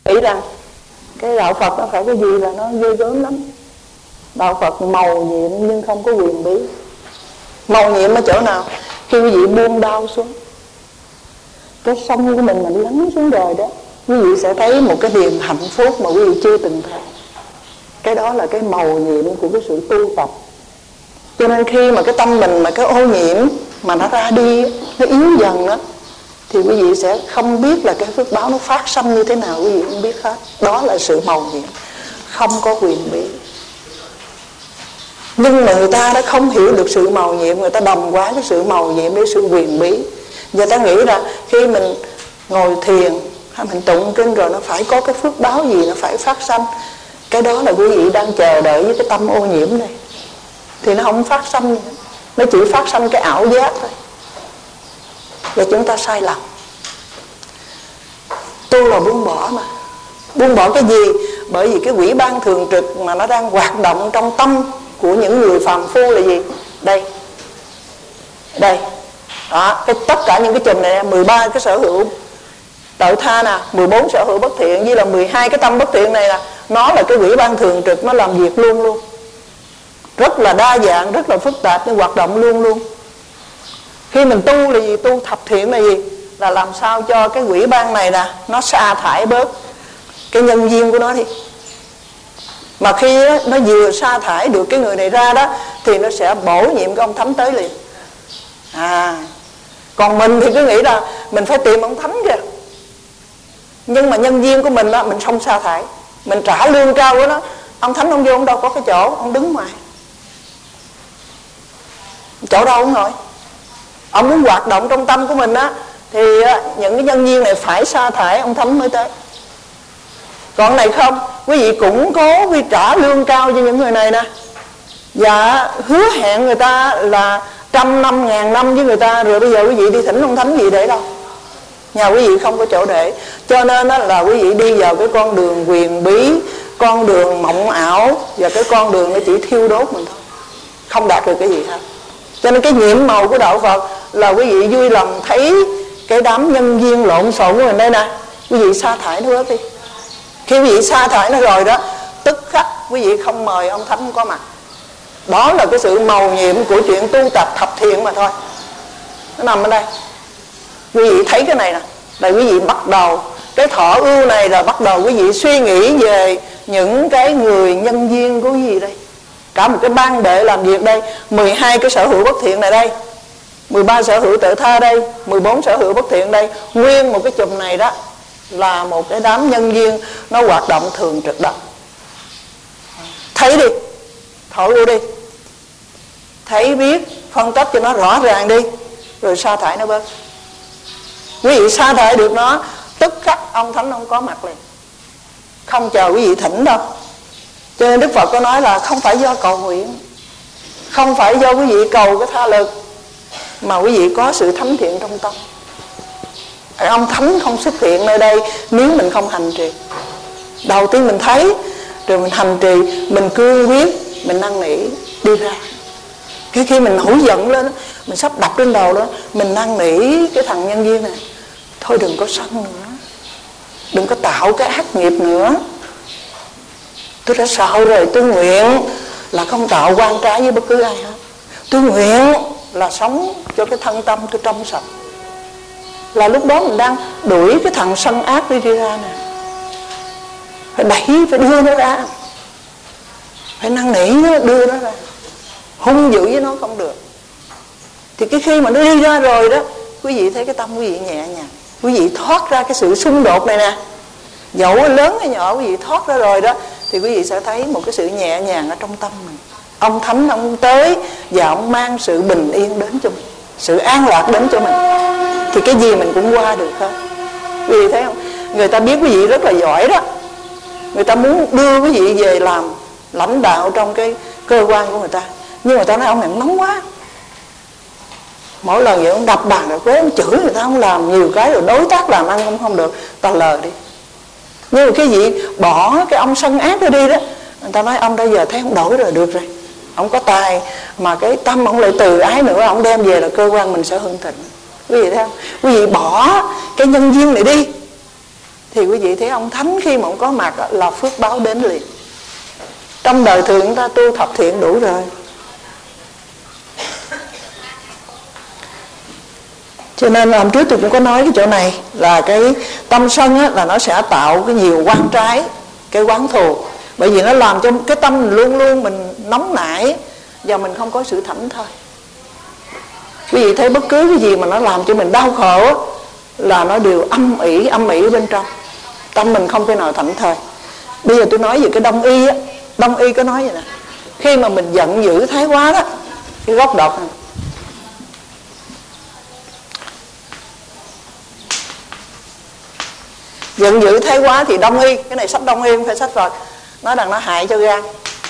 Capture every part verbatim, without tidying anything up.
nghĩ rằng cái đạo Phật nó phải cái gì là nó ghê gớm lắm. Đạo Phật màu nhiệm nhưng không có quyền bí. Màu nhiệm ở chỗ nào? Khi quý vị buông đau xuống, cái sông của mình mình lắng xuống rồi đó, quý vị sẽ thấy một cái niềm hạnh phúc mà quý vị chưa từng thấy. Cái đó là cái màu nhiệm của cái sự tu tập. Cho nên khi mà cái tâm mình mà cái ô nhiễm mà nó ra đi, nó yếu dần đó, thì quý vị sẽ không biết là cái phước báo nó phát sanh như thế nào, quý vị không biết hết. Đó là sự màu nhiệm, không có quyền bí. Nhưng mà người ta đã không hiểu được sự màu nhiệm, người ta đồng hóa cái sự màu nhiệm với sự quyền bí. Người ta nghĩ là khi mình ngồi thiền hay mình tụng kinh rồi nó phải có cái phước báo gì, nó phải phát sanh. Cái đó là quý vị đang chờ đợi với cái tâm ô nhiễm này, thì nó không phát sanh nữa. Nó chỉ phát sanh cái ảo giác thôi. Và chúng ta sai lầm. Tu là buông bỏ mà. Buông bỏ cái gì? Bởi vì cái quỹ ban thường trực mà nó đang hoạt động trong tâm của những người phàm phu là gì? Đây. Đây. Đó, cái, tất cả những cái chùm này, mười ba cái sở hữu tự tha nè, mười bốn sở hữu bất thiện, với là mười hai cái tâm bất thiện này là nó là cái quỹ ban thường trực, nó làm việc luôn luôn. Rất là đa dạng, rất là phức tạp, nhưng hoạt động luôn luôn. Khi mình tu là gì? Tu thập thiện là gì? Là làm sao cho cái quỹ ban này nè nó sa thải bớt cái nhân duyên của nó đi. Mà khi đó, nó vừa sa thải được cái người này ra đó, thì nó sẽ bổ nhiệm cái ông thánh tới liền. À, còn mình thì cứ nghĩ là mình phải tìm ông thánh kìa. Nhưng mà nhân duyên của mình đó, mình không sa thải, mình trả lương cao của nó. Ông thánh ông vô, ông đâu có cái chỗ, ông đứng ngoài. Chỗ đâu ông ngồi. Ông muốn hoạt động trong tâm của mình á, thì những cái nhân duyên này phải sa thải ông thánh mới tới. Còn này không, quý vị cũng cố quý trả lương cao cho những người này nè, và hứa hẹn người ta là trăm năm ngàn năm với người ta, rồi bây giờ quý vị đi thỉnh ông thánh gì để đâu? Nhà quý vị không có chỗ để. Cho nên là quý vị đi vào cái con đường quyền bí, con đường mộng ảo, và cái con đường nó chỉ thiêu đốt mình thôi, không đạt được cái gì hết. Cho nên cái nhiệm màu của đạo Phật là quý vị vui lòng thấy cái đám nhân duyên lộn xộn của mình đây nè, quý vị sa thải nó bớt đi. Khi quý vị sa thải nó rồi đó, tức khắc quý vị không mời ông thánh có mặt. Đó là cái sự màu nhiệm của chuyện tu tập thập thiện mà thôi. Nó nằm ở đây. Quý vị thấy cái này nè, là quý vị bắt đầu cái thọ ưu này là bắt đầu quý vị suy nghĩ về những cái người nhân duyên của quý vị đây. Cả một cái ban bệ làm việc đây, mười hai cái sở hữu bất thiện này đây, mười ba sở hữu tự tha đây, mười bốn sở hữu bất thiện đây. Nguyên một cái chùm này đó là một cái đám nhân duyên nó hoạt động thường trực đó. Thấy đi, thọ ưu đi, thấy biết, phân tích cho nó rõ ràng đi, rồi sa thải nó bớt. Quý vị sa thải được nó, tức khắc ông thánh ông có mặt liền, không chờ quý vị thỉnh đâu. Cho nên Đức Phật có nói là không phải do cầu nguyện, không phải do quý vị cầu cái tha lực, mà quý vị có sự thánh thiện trong tâm. Ông thánh không xuất hiện nơi đây nếu mình không hành trì. Đầu tiên mình thấy, rồi mình hành trì, mình cương quyết, mình năn nỉ đi ra. Cái khi mình nổi giận lên, mình sắp đập lên đầu đó, mình năn nỉ cái thằng nhân viên này, thôi đừng có sân nữa, đừng có tạo cái ác nghiệp nữa. Tôi đã sợ rồi, tôi nguyện là không tạo oan trái với bất cứ ai hết. Tôi nguyện là sống cho cái thân tâm tôi trong sạch. Là lúc đó mình đang đuổi cái thằng sân ác đi, đi ra nè. Phải đẩy, phải đưa nó ra, phải năn nỉ nó, đưa nó ra. Hung dữ với nó không được. Thì cái khi mà nó đi ra rồi đó, quý vị thấy cái tâm quý vị nhẹ nhàng, quý vị thoát ra cái sự xung đột này nè. Dẫu lớn hay nhỏ, quý vị thoát ra rồi đó, thì quý vị sẽ thấy một cái sự nhẹ nhàng ở trong tâm mình. Ông thánh ông tới và ông mang sự bình yên đến cho mình, sự an lạc đến cho mình, thì cái gì mình cũng qua được hết. Quý vị thấy không? Người ta biết quý vị rất là giỏi đó, người ta muốn đưa quý vị về làm lãnh đạo trong cái cơ quan của người ta, nhưng người ta nói ông này nóng quá. Mỗi lần vậy ông đập bàn rồi quế, ông chửi người ta không làm, nhiều cái rồi đối tác làm ăn cũng không được, ta lờ đi. Nhưng mà cái gì bỏ cái ông sân ác ra đi đó, người ta nói ông bây giờ thấy ông đổi rồi, được rồi, ông có tài, mà cái tâm ông lại từ ái nữa, ông đem về là cơ quan mình sẽ hưng thịnh. Quý vị thấy không? Quý vị bỏ cái nhân duyên này đi, thì quý vị thấy ông thánh khi mà ông có mặt là phước báo đến liền. Trong đời thường chúng ta tu thập thiện đủ rồi. Cho nên hôm trước tôi cũng có nói cái chỗ này là cái tâm sân á, là nó sẽ tạo cái nhiều oán trái, cái oán thù. Bởi vì nó làm cho cái tâm mình luôn luôn mình nóng nảy và mình không có sự thảnh thơi. Quý vị thấy bất cứ cái gì mà nó làm cho mình đau khổ là nó đều âm ỉ, âm ỉ bên trong. Tâm mình không thể nào thảnh thơi. Bây giờ tôi nói về cái Đông y á, Đông y có nói vậy nè, khi mà mình giận dữ thái quá đó, cái gốc độc này, giận dữ thái quá thì Đông y, cái này sách Đông y không phải sách Phật, nói rằng nó hại cho gan.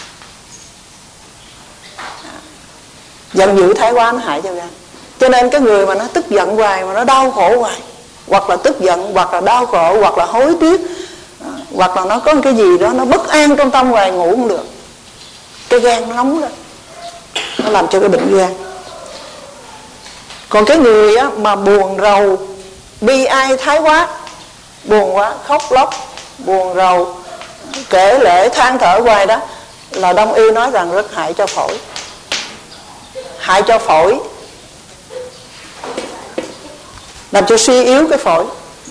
Giận dữ thái quá nó hại cho gan. Cho nên cái người mà nó tức giận hoài, mà nó đau khổ hoài, hoặc là tức giận, hoặc là đau khổ, hoặc là hối tiếc, hoặc là nó có một cái gì đó nó bất an trong tâm hoài, ngủ không được, cái gan nó nóng lên, nó làm cho cái bệnh gan. Còn cái người á, mà buồn rầu, bi ai thái quá, buồn quá, khóc lóc, buồn rầu, kể lể than thở hoài đó, là Đông y nói rằng rất hại cho phổi. Hại cho phổi, làm cho suy yếu cái phổi.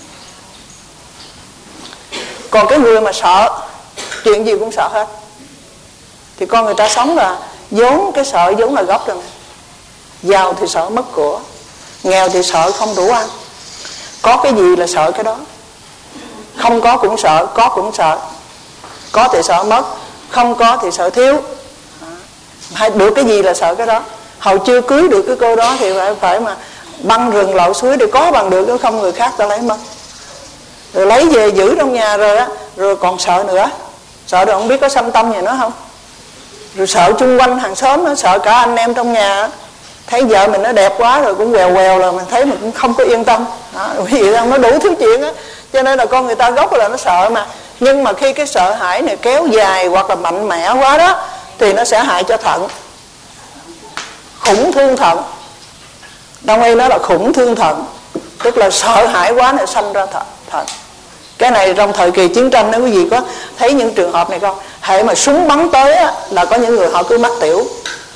Còn cái người mà sợ, chuyện gì cũng sợ hết, thì con người ta sống là vốn cái sợ vốn là gốc rồi. Giàu thì sợ mất của, nghèo thì sợ không đủ ăn. Có cái gì là sợ cái đó. Không có cũng sợ, có cũng sợ. Có thì sợ mất, không có thì sợ thiếu. Hay được cái gì là sợ cái đó. Hầu chưa cưới được cái cô đó thì phải phải mà băng rừng lội suối để có bằng được, nếu không người khác ta lấy mất. Rồi lấy về giữ trong nhà rồi á, rồi còn sợ nữa. Sợ rồi không biết có xâm tâm gì nữa không. Rồi sợ chung quanh hàng xóm nó, sợ cả anh em trong nhà. Thấy vợ mình nó đẹp quá rồi cũng quèo quèo là mình thấy mình cũng không có yên tâm. Đó, vì vậy nó đủ thứ chuyện á. Cho nên là con người ta gốc là nó sợ mà. Nhưng mà khi cái sợ hãi này kéo dài hoặc là mạnh mẽ quá đó, thì nó sẽ hại cho thận. Khủng thương thận. Đông y nói là khủng thương thận, tức là sợ hãi quá này sanh ra thận, thận. Cái này trong thời kỳ chiến tranh, nếu quý vị có thấy những trường hợp này không, hệ mà súng bắn tới á, là có những người họ cứ mắc tiểu.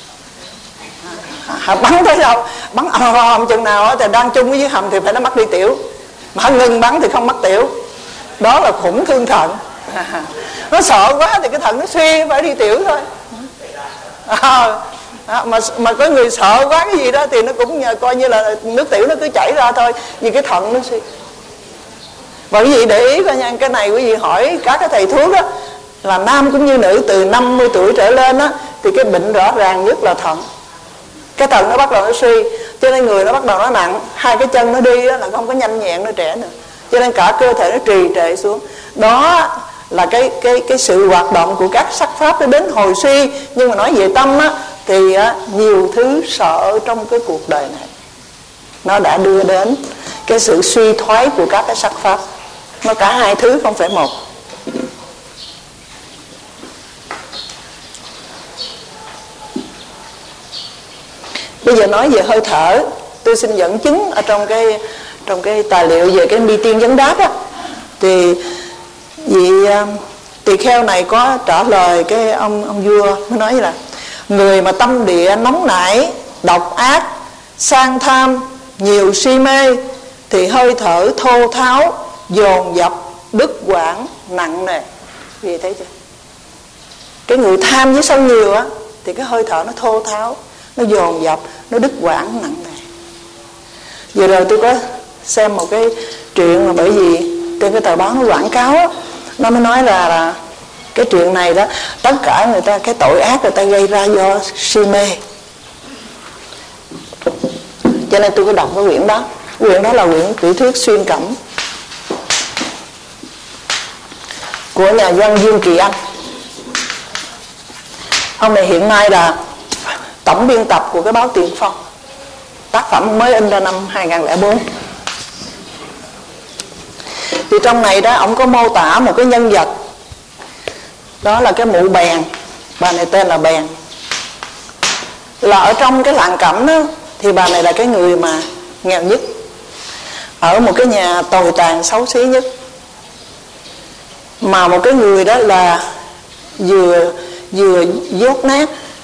Họ bắn tới đâu, bắn ầm ầm chừng nào á, thì đang chung với dưới hầm thì phải nó mắc đi tiểu. Mà họ ngừng bắn thì không mắc tiểu. Đó là khủng thương thận. Nó sợ quá thì cái thận nó suy, phải đi tiểu thôi. À, À, mà mà có người sợ quá cái gì đó thì nó cũng nhờ, coi như là nước tiểu nó cứ chảy ra thôi, vì cái thận nó suy. Và quý vị để ý coi nha, cái này quý vị hỏi các cái thầy thuốc á, là nam cũng như nữ từ năm mươi tuổi trở lên á, thì cái bệnh rõ ràng nhất là thận. Cái thận nó bắt đầu nó suy, cho nên người nó bắt đầu nó nặng, hai cái chân nó đi á, là không có nhanh nhẹn nó trẻ nữa, cho nên cả cơ thể nó trì trệ xuống. Đó là cái cái cái sự hoạt động của các sắc pháp nó đến hồi suy. Nhưng mà nói về tâm á, thì á, nhiều thứ sợ trong cái cuộc đời này nó đã đưa đến cái sự suy thoái của các cái sắc pháp. Nó cả hai thứ, không phải một. Bây giờ nói về hơi thở, tôi xin dẫn chứng ở trong cái trong cái tài liệu về cái mi tiên vấn đáp á, thì vị tỳ kheo này có trả lời cái ông ông vua, mới nói là người mà tâm địa nóng nảy, độc ác, sang tham, nhiều si mê, thì hơi thở thô tháo, dồn dập, đứt quãng, nặng nề. Vì thấy chưa? Cái người tham với sân nhiều á, thì cái hơi thở nó thô tháo, nó dồn dập, nó đứt quãng, nặng nề. Vừa rồi tôi có xem một cái chuyện mà bởi vì trên cái tờ báo nó quảng cáo á, nó mới nói là, là cái chuyện này đó, tất cả người ta, cái tội ác người ta gây ra do si mê. Cho nên tôi có đọc cái quyển đó. Quyển đó là quyển tiểu thuyết Xuyên Cẩm của nhà văn Dương Kỳ Anh. Ông này hiện nay là tổng biên tập của cái báo Tiền Phong. Tác phẩm mới in ra năm hai nghìn lẻ bốn. Thì trong này đó, ông có mô tả một cái nhân vật, đó là cái mụ Bèn. Bà này tên là Bèn. Là ở trong cái làng Cẩm đó, thì bà này là cái người mà nghèo nhất, ở một cái nhà tồi tàn xấu xí nhất. mà một cái người đó là vừa vừa dốt nát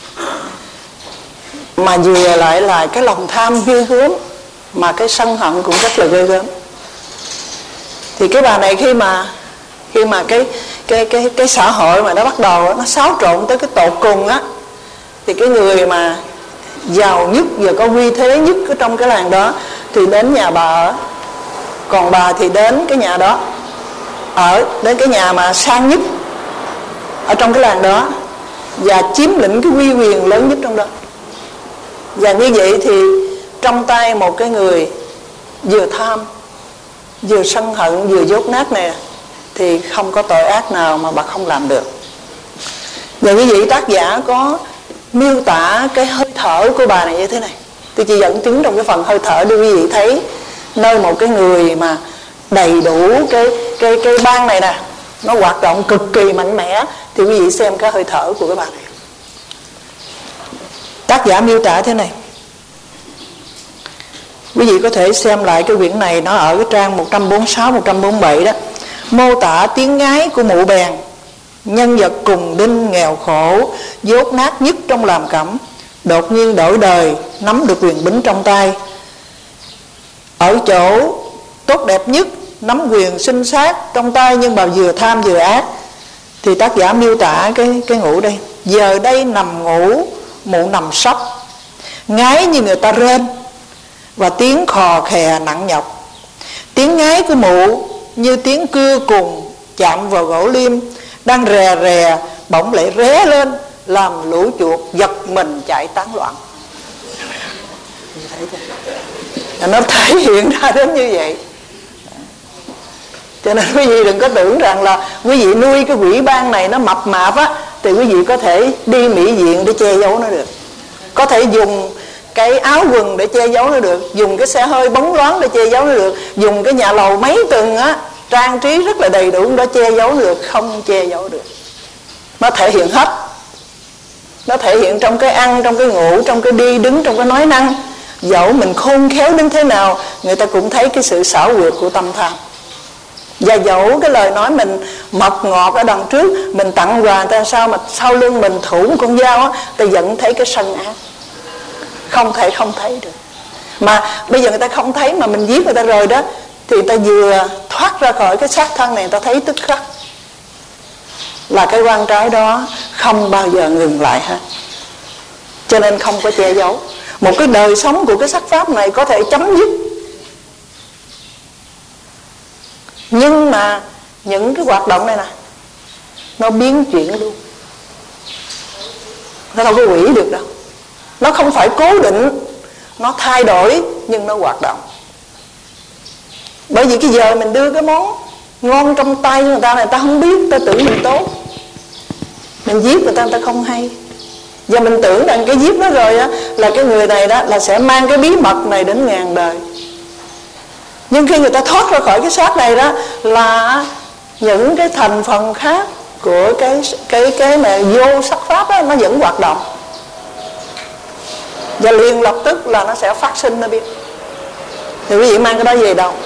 mà vừa lại là cái lòng tham ghê gớm, mà cái sân hận cũng rất là ghê gớm. Thì cái bà này khi mà khi mà cái cái cái cái xã hội mà nó bắt đầu nó xáo trộn tới cái tột cùng á, thì cái người mà giàu nhất và có uy thế nhất ở trong cái làng đó thì đến nhà bà ở, còn bà thì đến cái nhà đó ở, đến cái nhà mà sang nhất ở trong cái làng đó và chiếm lĩnh cái uy quyền lớn nhất trong đó. Và như vậy thì trong tay một cái người vừa tham, vừa sân hận, vừa dốt nát nè, thì không có tội ác nào mà bà không làm được. Và như vậy tác giả có miêu tả cái hơi thở của bà này như thế này. Tôi chỉ dẫn chứng trong cái phần hơi thở để quý vị thấy nơi một cái người mà đầy đủ cái cái cái ban này nè, nó hoạt động cực kỳ mạnh mẽ, thì quý vị xem cái hơi thở của cái bà này. Tác giả miêu tả thế này. Quý vị có thể xem lại cái quyển này, nó ở cái trang một trăm bốn mươi sáu, một trăm bốn mươi bảy đó. Mô tả tiếng ngái của mụ bèn, nhân vật cùng đinh nghèo khổ, dốt nát nhất trong làm cẩm, đột nhiên đổi đời, nắm được quyền bính trong tay. Ở chỗ tốt đẹp nhất, nắm quyền sinh sát trong tay, nhưng mà vừa tham vừa ác. Thì tác giả miêu tả cái, cái ngủ đây. Giờ đây nằm ngủ, mụ nằm sấp, ngái như người ta rên, và tiếng khò khè nặng nhọc. Tiếng ngái của mụ như tiếng cưa cùng chạm vào gỗ liêm, đang rè rè bỗng lại ré lên, làm lũ chuột giật mình chạy tán loạn. Nó thể hiện ra đến như vậy. Cho nên quý vị đừng có tưởng rằng là quý vị nuôi cái quỷ ban này nó mập mạp á, thì quý vị có thể đi mỹ viện để che giấu nó được, có thể dùng cái áo quần để che giấu nó được, dùng cái xe hơi bóng loáng để che giấu nó được, dùng cái nhà lầu mấy tầng á trang trí rất là đầy đủ đó che giấu được. Không che giấu được. Nó thể hiện hết. Nó thể hiện trong cái ăn, trong cái ngủ, trong cái đi đứng, trong cái nói năng. Dẫu mình khôn khéo đến thế nào, người ta cũng thấy cái sự xảo quyệt của tâm tham. Và dẫu cái lời nói mình mật ngọt ở đằng trước, mình tặng quà người ta sao mà sau lưng mình thủ một con dao á, ta vẫn thấy cái sân ác. Không thể không thấy được. Mà bây giờ người ta không thấy mà mình giết người ta rồi đó, thì người ta vừa thoát ra khỏi cái xác thân này, người ta thấy tức khắc là cái quan trái đó không bao giờ ngừng lại hết. Cho nên không có che giấu. Một cái đời sống của cái sắc pháp này có thể chấm dứt, nhưng mà những cái hoạt động này nè, nó biến chuyển luôn. Nó đâu có hủy được đâu. Nó không phải cố định, nó thay đổi nhưng nó hoạt động. Bởi vì cái giờ mình đưa cái món ngon trong tay người ta, người ta không biết, người ta tưởng mình tốt, mình giết người ta, người ta không hay. Và mình tưởng rằng cái giết đó rồi á, là cái người này đó là sẽ mang cái bí mật này đến ngàn đời. Nhưng khi người ta thoát ra khỏi cái xác này đó, là những cái thành phần khác của cái cái cái mà vô sắc pháp đó, nó vẫn hoạt động. Và liền lập tức là nó sẽ phát sinh nó biết. Thì quý vị mang cái đó về đâu?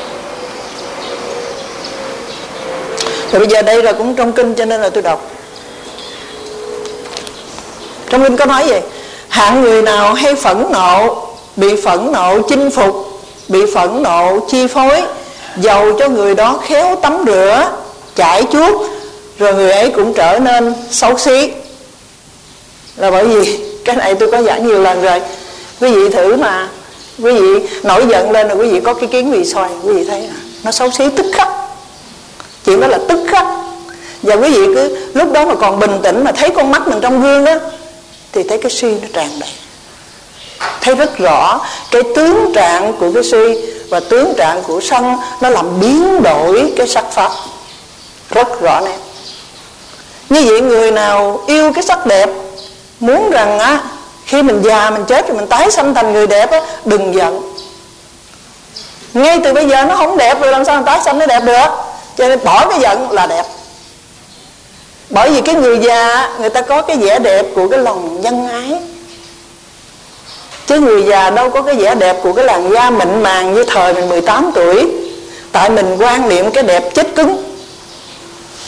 Rồi bây giờ đây là cũng trong kinh, cho nên là tôi đọc. Trong kinh có nói gì? Hạng người nào hay phẫn nộ, bị phẫn nộ chinh phục, bị phẫn nộ chi phối, dầu cho người đó khéo tắm rửa, chải chuốt, rồi người ấy cũng trở nên xấu xí. Là bởi vì cái này tôi có giảng nhiều lần rồi. Quý vị thử mà quý vị nổi giận lên rồi quý vị có cái kiến vị xoay, quý vị thấy à, nó xấu xí tức khắc. Chuyện đó là tức khắc. Và quý vị cứ lúc đó mà còn bình tĩnh mà thấy con mắt mình trong gương đó, thì thấy cái suy nó tràn đầy. Thấy rất rõ cái tướng trạng của cái suy và tướng trạng của sân, nó làm biến đổi cái sắc pháp rất rõ nét. Như vậy người nào yêu cái sắc đẹp, muốn rằng á khi mình già mình chết rồi mình tái sanh thành người đẹp á, đừng giận. Ngay từ bây giờ nó không đẹp rồi làm sao mình tái sanh nó đẹp được. Cho nên bỏ cái giận là đẹp. Bởi vì cái người già người ta có cái vẻ đẹp của cái lòng nhân ái, chứ người già đâu có cái vẻ đẹp của cái làn da mịn màng như thời mình mười tám tuổi. Tại mình quan niệm cái đẹp chết cứng. Tất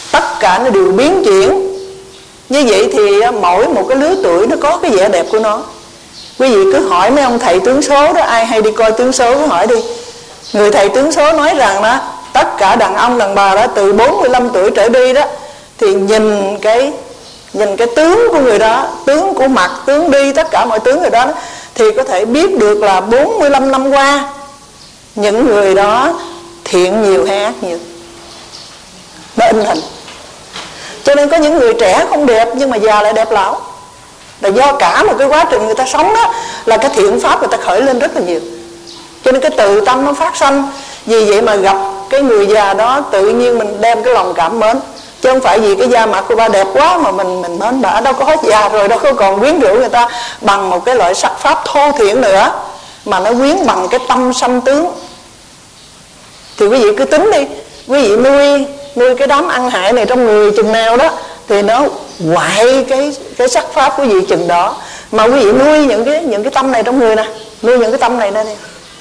cả nó đều biến chuyển. Như vậy thì mỗi một cái lứa tuổi nó có cái vẻ đẹp của nó. Quý vị cứ hỏi mấy ông thầy tướng số đó, ai hay đi coi tướng số cứ hỏi đi. Người thầy tướng số nói rằng đó, tất cả đàn ông đàn bà đó từ bốn mươi lăm tuổi trở đi đó, thì nhìn cái nhìn cái tướng của người đó, tướng của mặt, tướng đi, tất cả mọi tướng người đó, thì có thể biết được là bốn mươi lăm năm qua những người đó thiện nhiều hay ác nhiều. Nó in hình. Cho nên có những người trẻ không đẹp nhưng mà già lại đẹp lão, là do cả một cái quá trình người ta sống đó, là cái thiện pháp người ta khởi lên rất là nhiều. Cho nên cái tự tâm nó phát sanh. Vì vậy mà gặp cái người già đó tự nhiên mình đem cái lòng cảm mến. Chứ không phải vì cái da mặt của bà đẹp quá mà mình mình mến bà. Đâu có hết già rồi, đâu có còn quyến rũ người ta bằng một cái loại sắc pháp thô thiển nữa, mà nó quyến bằng cái tâm sanh tướng. Thì quý vị cứ tính đi, quý vị nuôi nuôi cái đám ăn hại này trong người chừng nào đó thì nó hoại cái cái sắc pháp của quý vị chừng đó. Mà quý vị nuôi những cái những cái tâm này trong người nè, nuôi những cái tâm này đây,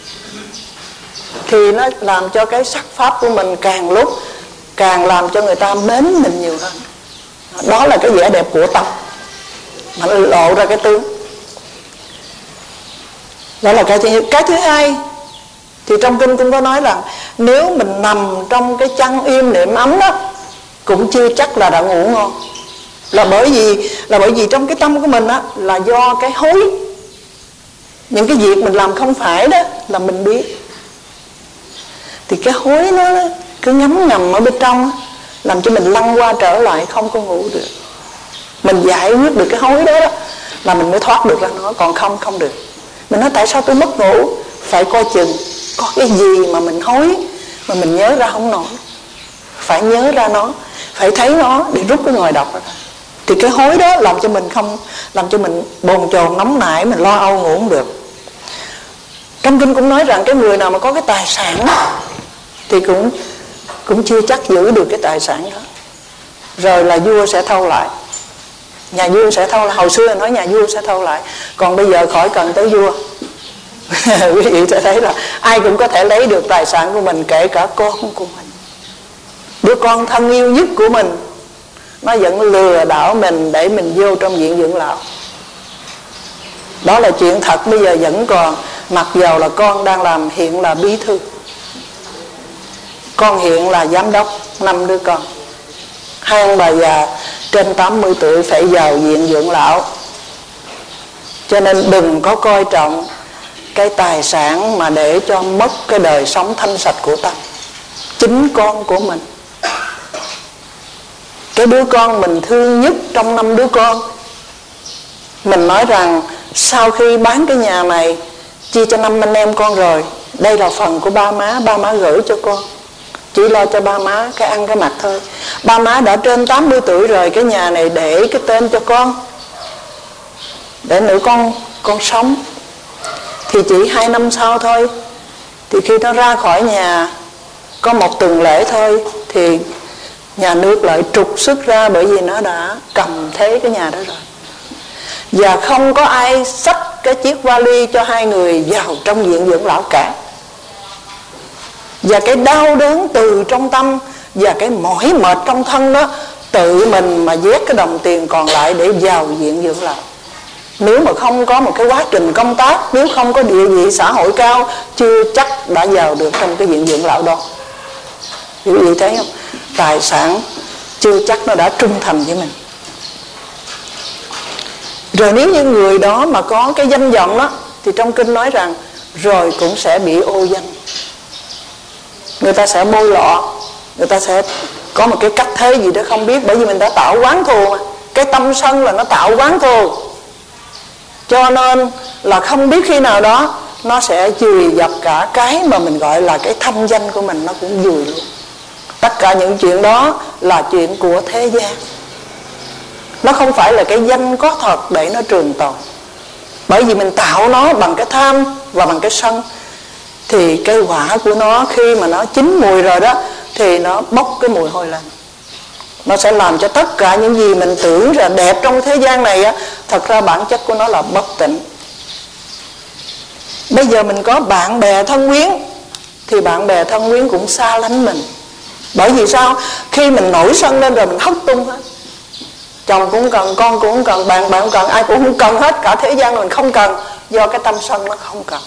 thì nó làm cho cái sắc pháp của mình càng lúc càng làm cho người ta mến mình nhiều hơn. Đó là cái vẻ đẹp của tâm, mà nó lộ ra cái tướng. Đó là cái thứ nhất. Cái thứ hai thì trong kinh cũng có nói rằng nếu mình nằm trong cái chăn im niệm ấm đó cũng chưa chắc là đã ngủ ngon. Là bởi vì là bởi vì trong cái tâm của mình á, là do cái hối, những cái việc mình làm không phải đó là mình biết. Thì cái hối nó cứ ngấm ngầm ở bên trong, làm cho mình lăn qua trở lại không có ngủ được. Mình giải quyết được cái hối đó, đó là mình mới thoát được ra nó, còn không không được. Mình nói tại sao tôi mất ngủ? Phải coi chừng có cái gì mà mình hối mà mình nhớ ra không nổi. Phải nhớ ra nó, phải thấy nó để rút cái ngòi độc ra. Thì cái hối đó làm cho mình không, làm cho mình bồn chồn nóng nảy, mình lo âu ngủ không được. Trong kinh cũng nói rằng cái người nào mà có cái tài sản thì cũng cũng chưa chắc giữ được cái tài sản đó, rồi là vua sẽ thâu lại. Nhà vua sẽ thâu lại. Hồi xưa nói nhà vua sẽ thâu lại, còn bây giờ khỏi cần tới vua. Quý vị sẽ thấy là ai cũng có thể lấy được tài sản của mình, kể cả con của mình. Đứa con thân yêu nhất của mình nó vẫn lừa đảo mình để mình vô trong viện dưỡng lão. Đó là chuyện thật, bây giờ vẫn còn. Mặc dầu là con đang làm hiện là bí thư, con hiện là giám đốc, năm đứa con. Hai ông bà già trên tám mươi tuổi phải vào viện dưỡng lão. Cho nên đừng có coi trọng cái tài sản mà để cho mất cái đời sống thanh sạch của tâm. Chính con của mình, cái đứa con mình thương nhất trong năm đứa con, mình nói rằng sau khi bán cái nhà này chia cho năm anh em con rồi, đây là phần của ba má, ba má gửi cho con, chỉ lo cho ba má cái ăn cái mặc thôi. Ba má đã trên tám mươi tuổi rồi, cái nhà này để cái tên cho con, để nữ con con sống. Thì chỉ hai năm sau thôi, thì khi nó ra khỏi nhà có một tuần lễ thôi, thì nhà nước lại trục xuất ra, bởi vì nó đã cầm thế cái nhà đó rồi. Và không có ai xách cái chiếc vali cho hai người vào trong viện dưỡng lão cả. Và cái đau đớn từ trong tâm và cái mỏi mệt trong thân đó, tự mình mà vét cái đồng tiền còn lại để vào viện dưỡng lão. Nếu mà không có một cái quá trình công tác, nếu không có địa vị xã hội cao, chưa chắc đã vào được trong cái viện dưỡng lão đó. Quý vị thấy không? Tài sản chưa chắc nó đã trung thành với mình. Rồi nếu như người đó mà có cái danh vọng đó, thì trong kinh nói rằng rồi cũng sẽ bị ô danh. Người ta sẽ bôi lọ, người ta sẽ có một cái cách thế gì đó không biết, bởi vì mình đã tạo oán thù mà. Cái tâm sân là nó tạo oán thù, cho nên là không biết khi nào đó nó sẽ vùi dập cả cái mà mình gọi là cái thanh danh của mình, nó cũng vùi luôn. Tất cả những chuyện đó là chuyện của thế gian, nó không phải là cái danh có thật để nó trường tồn. Bởi vì mình tạo nó bằng cái tham và bằng cái sân, thì cái quả của nó khi mà nó chín mùi rồi đó, thì nó bốc cái mùi hôi lên. Nó sẽ làm cho tất cả những gì mình tưởng là đẹp trong thế gian này á, thật ra bản chất của nó là bất tịnh. Bây giờ mình có bạn bè thân quyến, thì bạn bè thân quyến cũng xa lánh mình. Bởi vì sao? Khi mình nổi sân lên rồi mình hất tung hết. Chồng cũng cần, con cũng cần, bạn bạn cũng cần, ai cũng không cần hết. Cả thế gian mình không cần. Do cái tâm sân nó không cần.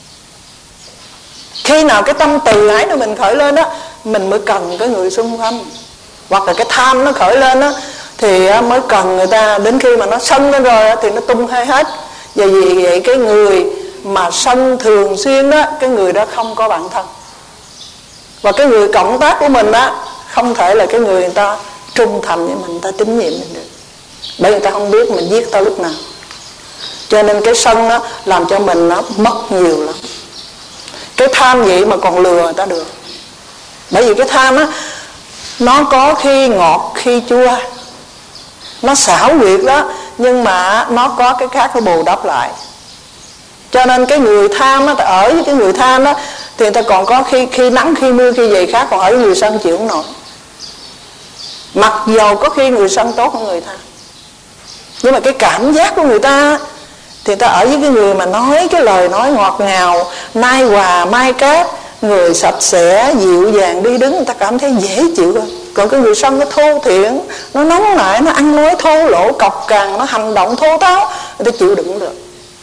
Khi nào cái tâm từ ái nó mình khởi lên đó, mình mới cần cái người xung quanh. Hoặc là cái tham nó khởi lên đó, thì mới cần người ta. Đến khi mà nó sân lên rồi thì nó tung hơi hết. Và vì vậy cái người mà sân thường xuyên đó, cái người đó không có bạn thân. Và cái người cộng tác của mình đó không thể là cái người người ta trung thành với mình, người ta tín nhiệm mình được. Bởi người ta không biết mình giết ta lúc nào. Cho nên cái sân đó làm cho mình nó mất nhiều lắm. Cái tham vậy mà còn lừa người ta được. Bởi vì cái tham á, nó có khi ngọt khi chua, nó xảo quyệt đó, nhưng mà nó có cái khác nó bù đắp lại. Cho nên cái người tham á, ở với cái người tham đó thì người ta còn có khi khi nắng khi mưa khi gì khác. Còn ở với người sân chịu không nổi. Mặc dầu có khi người sân tốt hơn người tham, nhưng mà cái cảm giác của người ta thì người ta ở với cái người mà nói cái lời nói ngọt ngào, nai hòa mai cát, người sạch sẽ dịu dàng đi đứng, người ta cảm thấy dễ chịu hơn. Còn cái người sân nó thô thiển, nó nóng nảy, nó ăn nói thô lỗ cọc cằn, nó hành động thô táo, người ta chịu đựng được.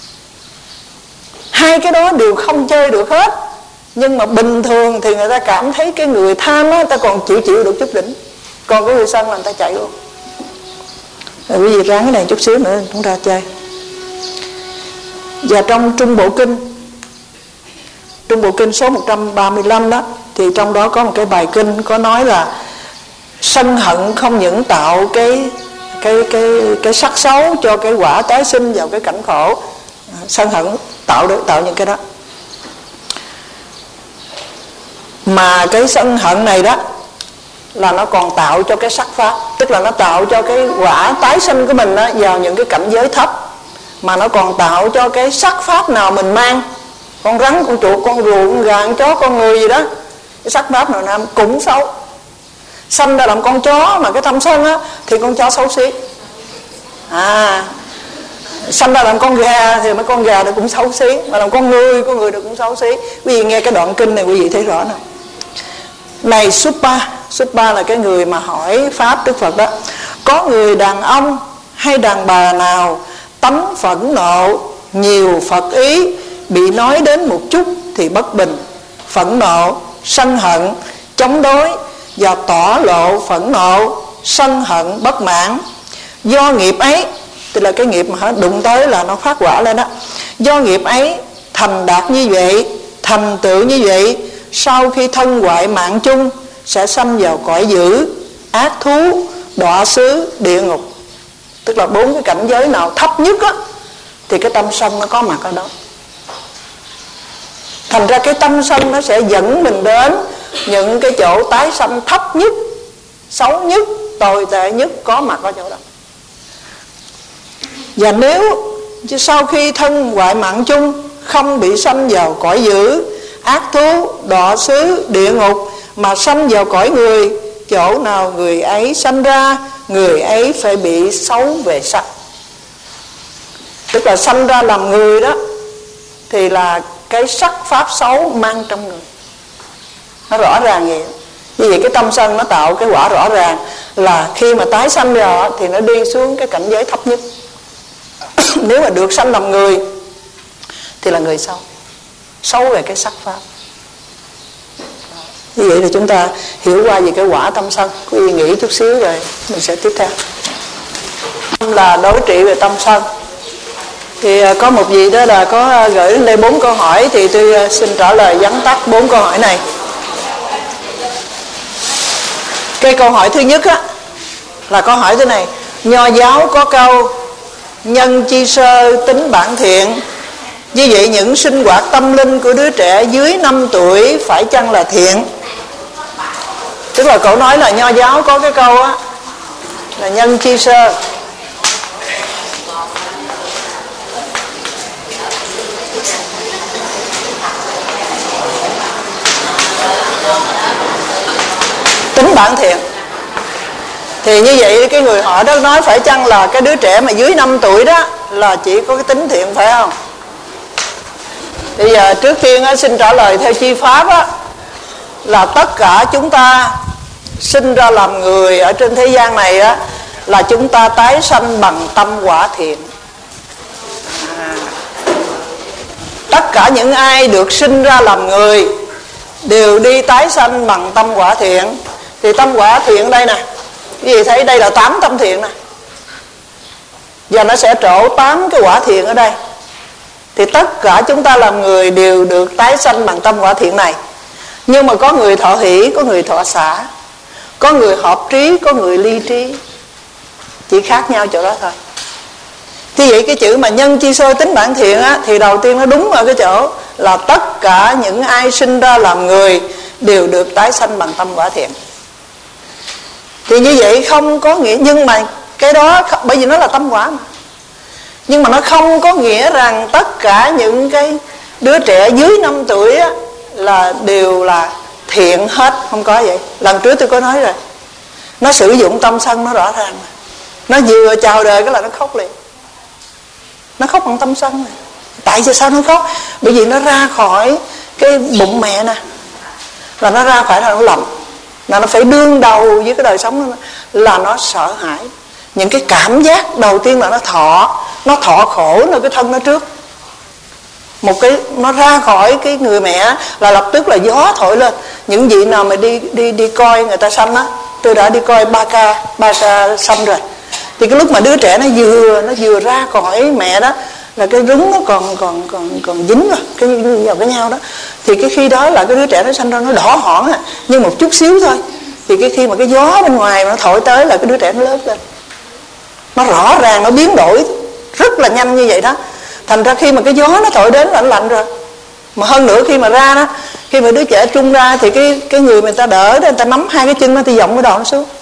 Hai cái đó đều không chơi được hết. Nhưng mà bình thường thì người ta cảm thấy cái người tham á, người ta còn chịu chịu được chút đỉnh. Còn cái người sân là người ta chạy luôn. Rồi quý vị ráng cái này chút xíu nữa chúng ta chơi. Và trong Trung Bộ Kinh, Trung Bộ Kinh số một trăm ba mươi lăm đó, thì trong đó có một cái bài kinh có nói là sân hận không những tạo cái cái cái cái sắc xấu cho cái quả tái sinh vào cái cảnh khổ. Sân hận tạo được tạo những cái đó, mà cái sân hận này đó là nó còn tạo cho cái sắc pháp, tức là nó tạo cho cái quả tái sinh của mình đó vào những cái cảnh giới thấp, mà nó còn tạo cho cái sắc pháp nào mình mang, con rắn, con chuột, con rùa, con gà, con chó, con người gì đó, cái sắc pháp nào nam cũng xấu. Sanh ra làm con chó mà cái tâm sân á thì con chó xấu xí. À, sanh ra làm con gà thì mấy con gà nó cũng xấu xí, mà làm con người, con người nó cũng xấu xí. Quý vị nghe cái đoạn kinh này quý vị thấy rõ nè. Này Supa, Supa là cái người mà hỏi pháp Đức Phật đó. Có người đàn ông hay đàn bà nào tánh phẫn nộ, nhiều Phật ý, bị nói đến một chút thì bất bình, phẫn nộ, sân hận, chống đối và tỏ lộ phẫn nộ, sân hận, bất mãn. Do nghiệp ấy, tức là cái nghiệp mà đụng tới là nó phát quả lên đó. Do nghiệp ấy thành đạt như vậy, thành tựu như vậy, sau khi thân hoại mạng chung sẽ sanh vào cõi dữ, ác thú, đọa xứ, địa ngục. Tức là bốn cái cảnh giới nào thấp nhất á, thì cái tâm sân nó có mặt ở đó. Thành ra cái tâm sân nó sẽ dẫn mình đến những cái chỗ tái sanh thấp nhất, xấu nhất, tồi tệ nhất có mặt ở chỗ đó. Và nếu sau khi thân hoại mạng chung không bị sanh vào cõi dữ, ác thú, đọa xứ, địa ngục, mà sanh vào cõi người, chỗ nào người ấy sanh ra, người ấy phải bị xấu về sắc. Tức là sanh ra làm người đó thì là cái sắc pháp xấu mang trong người. Nó rõ ràng vậy. Vì vậy cái tâm sân nó tạo cái quả rõ ràng là khi mà tái sanh rồi thì nó đi xuống cái cảnh giới thấp nhất. Nếu mà được sanh làm người thì là người xấu, xấu về cái sắc pháp. Như vậy thì chúng ta hiểu qua về cái quả tâm sân. Quý vị nghĩ chút xíu rồi mình sẽ tiếp theo. Là đối trị về tâm sân. Thì có một vị đó là có gửi đến đây bốn câu hỏi, thì tôi xin trả lời vắn tắt bốn câu hỏi này. Cái câu hỏi thứ nhất á, là câu hỏi thế này: Nho giáo có câu nhân chi sơ tính bản thiện, như vậy những sinh hoạt tâm linh của đứa trẻ dưới năm tuổi phải chăng là thiện? Tức là cậu nói là Nho giáo có cái câu á là nhân chi sơ, tính bản thiện. Thì như vậy cái người họ đó nói phải chăng là cái đứa trẻ mà dưới năm tuổi đó là chỉ có cái tính thiện, phải không? Bây giờ trước tiên á, xin trả lời theo chi pháp á, là tất cả chúng ta sinh ra làm người ở trên thế gian này á, là chúng ta tái sanh bằng tâm quả thiện. à, Tất cả những ai được sinh ra làm người đều đi tái sanh bằng tâm quả thiện. Thì tâm quả thiện đây nè, quý vị thấy đây là tám tâm thiện nè, và nó sẽ trổ tám cái quả thiện ở đây. Thì tất cả chúng ta làm người đều được tái sanh bằng tâm quả thiện này. Nhưng mà có người thọ hỷ, có người thọ xả, có người hợp trí, có người ly trí, chỉ khác nhau chỗ đó thôi. Thì vậy cái chữ mà nhân chi sôi tính bản thiện á, thì đầu tiên nó đúng ở cái chỗ là tất cả những ai sinh ra làm người đều được tái sanh bằng tâm quả thiện. Thì như vậy không có nghĩa, nhưng mà cái đó bởi vì nó là tâm quả mà, nhưng mà nó không có nghĩa rằng tất cả những cái đứa trẻ dưới năm tuổi á, là đều là thiện hết. Không có vậy. Lần trước tôi có nói rồi, nó sử dụng tâm sân nó rõ ràng. Nó vừa chào đời cái là nó khóc liền. Nó khóc bằng tâm sân này. Tại sao nó khóc? Bởi vì nó ra khỏi cái bụng mẹ nè, là nó ra khỏi là nó lầm, là nó phải đương đầu với cái đời sống đó, là nó sợ hãi. Những cái cảm giác đầu tiên là nó thọ, nó thọ khổ nơi cái thân nó trước. Một cái nó ra khỏi cái người mẹ là lập tức là gió thổi lên. Những vị nào mà đi đi đi coi người ta sanh á, tôi đã đi coi ba ca ba ca sanh rồi. Thì cái lúc mà đứa trẻ nó vừa nó vừa ra khỏi mẹ đó, là cái rúng nó còn còn còn còn dính rồi cái vào cái nhau đó. Thì cái khi đó là cái đứa trẻ nó sanh ra nó đỏ hỏn à, nhưng một chút xíu thôi. Thì cái khi mà cái gió bên ngoài nó thổi tới là cái đứa trẻ nó lớn lên. Nó rõ ràng nó biến đổi rất là nhanh như vậy đó. Thành ra khi mà cái gió nó thổi đến là nó lạnh rồi. Mà hơn nữa khi mà ra đó, khi mà đứa trẻ trung ra thì cái cái người mà người ta đỡ đó, người ta nắm hai cái chân nó thì dọng cái đầu nó xuống.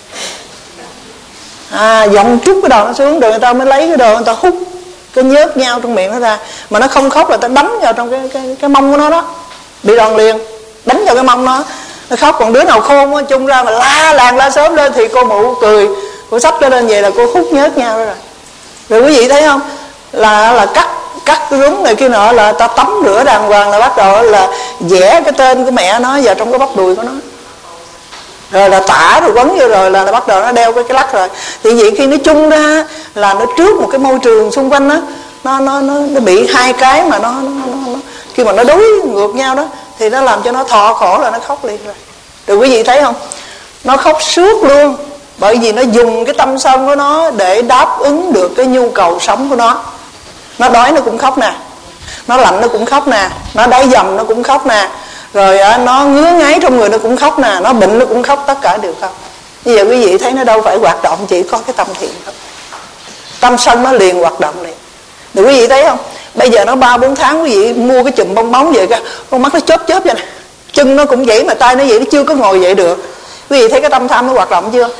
À, dọng chút cái đầu nó xuống rồi người ta mới lấy cái đồ người ta hút cái nhớt nhau trong miệng nó ra. Mà nó không khóc là ta đánh vào trong cái cái cái mông của nó đó, bị đòn liền, đánh vào cái mông nó, nó khóc. Còn đứa nào khôn á, chung ra mà la làng la sớm lên thì cô mụ cười, cô sắp cho lên về là cô hút nhớt nhau rồi. Rồi quý vị thấy không, là là cắt cắt cái rúng này kia nọ, là ta tắm rửa đàng hoàng, là bắt đầu là vẽ cái tên của mẹ nó vào trong cái bắp đùi của nó, rồi là tả rồi quấn vô, rồi là, là bắt đầu nó đeo cái cái lắc rồi. Thì vậy khi nó chung ra là nó trước một cái môi trường xung quanh đó, nó nó nó nó bị hai cái mà nó, nó, nó, nó khi mà nó đối ngược nhau đó thì nó làm cho nó thọ khổ, là nó khóc liền rồi. Rồi quý vị thấy không, nó khóc suốt luôn, bởi vì nó dùng cái tâm sân của nó để đáp ứng được cái nhu cầu sống của nó. Nó đói nó cũng khóc nè, nó lạnh nó cũng khóc nè, nó đói dầm nó cũng khóc nè, rồi nó ngứa ngáy trong người nó cũng khóc nè, nó bệnh nó cũng khóc, tất cả đều khóc. Như vậy quý vị thấy nó đâu phải hoạt động chỉ có cái tâm thiện không, tâm sân nó liền hoạt động liền. Rồi quý vị thấy không, bây giờ nó ba bốn tháng quý vị mua cái chùm bong bóng vậy, con mắt nó chớp chớp vậy nè, chân nó cũng vậy mà tay nó vậy, nó chưa có ngồi dậy được. Quý vị thấy cái tâm tham nó hoạt động chưa?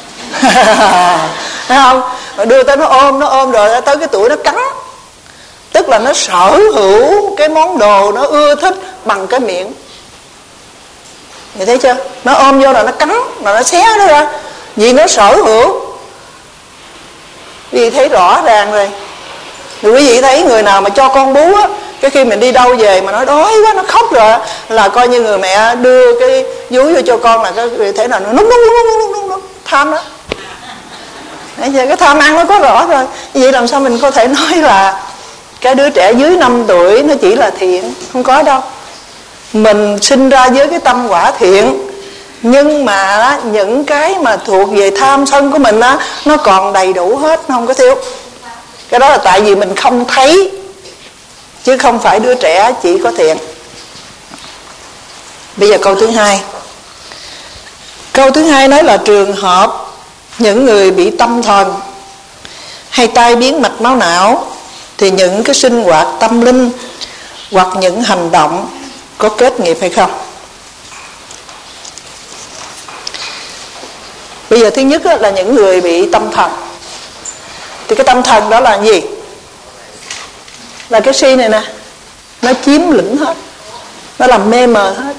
Thấy không? Rồi đưa tới nó ôm, nó ôm rồi tới cái tuổi nó cắn, tức là nó sở hữu cái món đồ nó ưa thích bằng cái miệng. Vậy thấy chưa? Nó ôm vô là nó cắn, là nó xé nó ra, vì nó sở hữu. Quý vị thấy rõ ràng rồi. Rồi quý vị thấy người nào mà cho con bú á, cái khi mình đi đâu về mà nó đói quá, nó khóc rồi, là coi như người mẹ đưa cái vú vô cho con, là cái thế nào nó núng núng núng núng núng núng tham đó. Đấy, giờ cái tham ăn nó có rõ rồi. Như vậy làm sao mình có thể nói là cái đứa trẻ dưới năm tuổi nó chỉ là thiện? Không có đâu. Mình sinh ra với cái tâm quả thiện, nhưng mà những cái mà thuộc về tham sân của mình á, nó còn đầy đủ hết, nó không có thiếu. Cái đó là tại vì mình không thấy, chứ không phải đứa trẻ chỉ có thiện. Bây giờ câu thứ hai. Câu thứ hai nói là trường hợp những người bị tâm thần hay tai biến mạch máu não, thì những cái sinh hoạt tâm linh hoặc những hành động có kết nghiệp hay không? Bây giờ thứ nhất là những người bị tâm thần. Thì cái tâm thần đó là gì? Là cái si này nè, nó chiếm lĩnh hết, nó làm mê mờ hết.